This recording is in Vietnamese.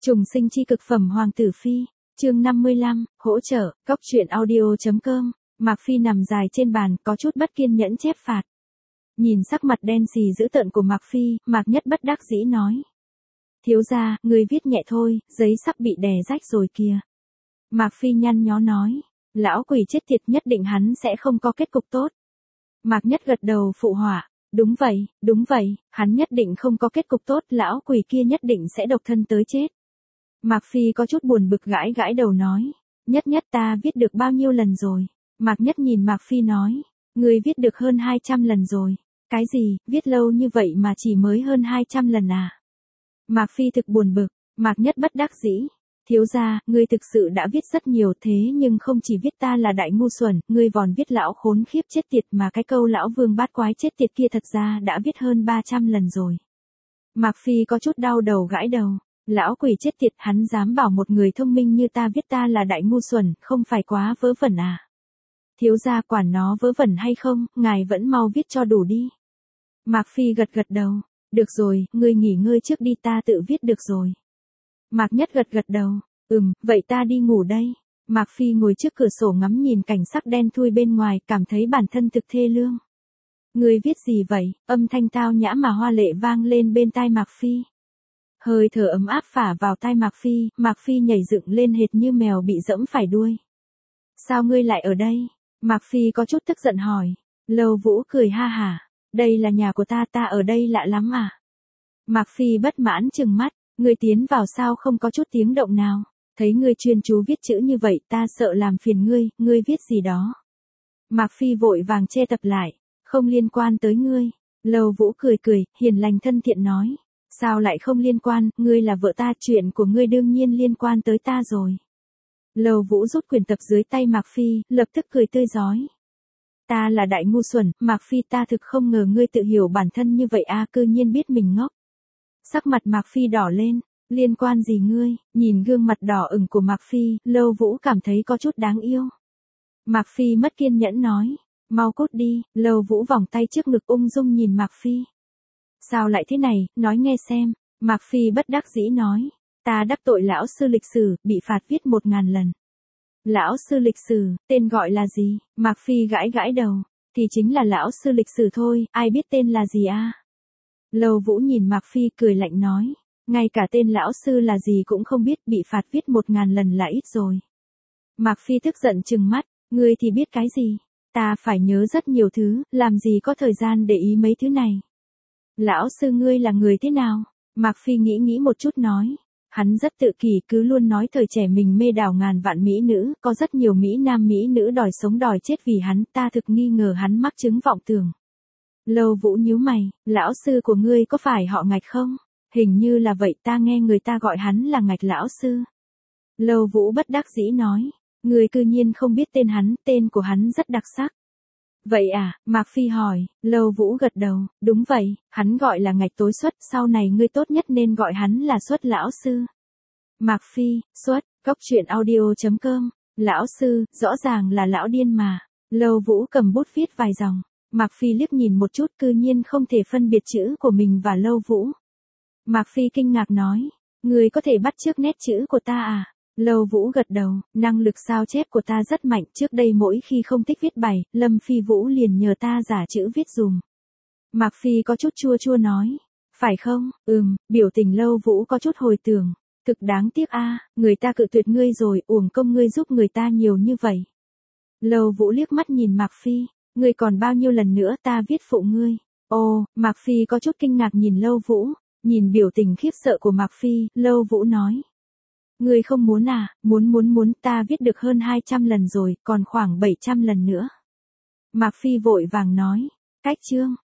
Trùng sinh chi cực phẩm Hoàng tử Phi, chương 55, hỗ trợ, cóc truyện audio.com, Mạc Phi nằm dài trên bàn, có chút bất kiên nhẫn chép phạt. Nhìn sắc mặt đen xì dữ tợn của Mạc Phi, Mạc Nhất bất đắc dĩ nói. Thiếu gia, người viết nhẹ thôi, giấy sắp bị đè rách rồi kìa. Mạc Phi nhăn nhó nói, lão quỷ chết tiệt, nhất định hắn sẽ không có kết cục tốt. Mạc Nhất gật đầu phụ họa. Đúng vậy, hắn nhất định không có kết cục tốt, lão quỷ kia nhất định sẽ độc thân tới chết. Mạc Phi có chút buồn bực gãi gãi đầu nói, Nhất ta viết được bao nhiêu lần rồi? Mạc Nhất nhìn Mạc Phi nói, người viết được hơn 200 lần rồi. Cái gì, viết lâu như vậy mà chỉ mới hơn 200 lần à? Mạc Phi thực buồn bực, Mạc Nhất bất đắc dĩ. Thiếu gia, ngươi thực sự đã viết rất nhiều thế nhưng không chỉ viết ta là đại ngu xuẩn, ngươi còn viết lão khốn khiếp chết tiệt, mà cái câu lão vương bát quái chết tiệt kia thật ra đã viết hơn 300 lần rồi. Mạc Phi có chút đau đầu gãi đầu, lão quỷ chết tiệt, hắn dám bảo một người thông minh như ta viết ta là đại ngu xuẩn, không phải quá vớ vẩn à? Thiếu gia quản nó vớ vẩn hay không, ngài vẫn mau viết cho đủ đi. Mạc Phi gật đầu, được rồi, ngươi nghỉ ngơi trước đi, ta tự viết được rồi. Mạc Nhất gật đầu, vậy ta đi ngủ đây. Mạc Phi ngồi trước cửa sổ ngắm nhìn cảnh sắc đen thui bên ngoài, cảm thấy bản thân thực thê lương. Người viết gì vậy? Âm thanh tao nhã mà hoa lệ vang lên bên tai Mạc Phi. Hơi thở ấm áp phả vào tai Mạc Phi nhảy dựng lên hệt như mèo bị dẫm phải đuôi. Sao ngươi lại ở đây? Mạc Phi có chút tức giận hỏi. Lâu Vũ cười ha hả, đây là nhà của ta ở đây lạ lắm à? Mạc Phi bất mãn trừng mắt. Ngươi tiến vào sao không có chút tiếng động nào, thấy ngươi chuyên chú viết chữ như vậy ta sợ làm phiền ngươi viết gì đó. Mạc Phi vội vàng che tập lại, không liên quan tới ngươi. Lâu Vũ cười, hiền lành thân thiện nói, sao lại không liên quan, ngươi là vợ ta, chuyện của ngươi đương nhiên liên quan tới ta rồi. Lâu Vũ rút quyển tập dưới tay Mạc Phi, lập tức cười tươi rói. Ta là đại ngu xuẩn, Mạc Phi, ta thực không ngờ ngươi tự hiểu bản thân như vậy a, cư nhiên biết mình ngốc. Sắc mặt Mạc Phi đỏ lên, liên quan gì ngươi? Nhìn gương mặt đỏ ửng của Mạc Phi, Lâu Vũ cảm thấy có chút đáng yêu. Mạc Phi mất kiên nhẫn nói, mau cút đi. Lâu Vũ vòng tay trước ngực ung dung nhìn Mạc Phi. Sao lại thế này, nói nghe xem. Mạc Phi bất đắc dĩ nói, ta đắc tội lão sư lịch sử, bị phạt viết 1000 lần. Lão sư lịch sử, tên gọi là gì? Mạc Phi gãi đầu, thì chính là lão sư lịch sử thôi, ai biết tên là gì a? Lâu Vũ nhìn Mạc Phi cười lạnh nói, ngay cả tên lão sư là gì cũng không biết, bị phạt viết 1000 lần là ít rồi. Mạc Phi tức giận trừng mắt, ngươi thì biết cái gì? Ta phải nhớ rất nhiều thứ, làm gì có thời gian để ý mấy thứ này. Lão sư ngươi là người thế nào? Mạc Phi nghĩ một chút nói, hắn rất tự kỷ, cứ luôn nói thời trẻ mình mê đảo ngàn vạn mỹ nữ, có rất nhiều mỹ nam mỹ nữ đòi sống đòi chết vì hắn, ta thực nghi ngờ hắn mắc chứng vọng tưởng. Lâu Vũ nhíu mày, lão sư của ngươi có phải họ Ngạch không? Hình như là vậy, ta nghe người ta gọi hắn là Ngạch lão sư. Lâu Vũ bất đắc dĩ nói, ngươi cư nhiên không biết tên hắn, tên của hắn rất đặc sắc. Vậy à? Mạc Phi hỏi. Lâu Vũ gật đầu, đúng vậy, hắn gọi là Ngạch Tối Xuất, sau này ngươi tốt nhất nên gọi hắn là Xuất lão sư. Mạc Phi, Xuất, cóc truyện audio.com, lão sư, rõ ràng là lão điên mà. Lâu Vũ cầm bút viết vài dòng. Mạc Phi liếc nhìn một chút, cư nhiên không thể phân biệt chữ của mình và Lâu Vũ. Mạc Phi kinh ngạc nói, người có thể bắt chước nét chữ của ta à? Lâu Vũ gật đầu, năng lực sao chép của ta rất mạnh, trước đây mỗi khi không thích viết bài, Lâm Phi Vũ liền nhờ ta giả chữ viết dùm. Mạc Phi có chút chua nói, phải không? Biểu tình Lâu Vũ có chút hồi tưởng, thực đáng tiếc a, người ta cự tuyệt ngươi rồi, uổng công ngươi giúp người ta nhiều như vậy. Lâu Vũ liếc mắt nhìn Mạc Phi. Ngươi còn bao nhiêu lần nữa ta viết phụ ngươi? Ồ, Mạc Phi có chút kinh ngạc nhìn Lâu Vũ, nhìn biểu tình khiếp sợ của Mạc Phi, Lâu Vũ nói. Ngươi không muốn à? Muốn, ta viết được hơn 200 lần rồi, còn khoảng 700 lần nữa. Mạc Phi vội vàng nói, cách chương,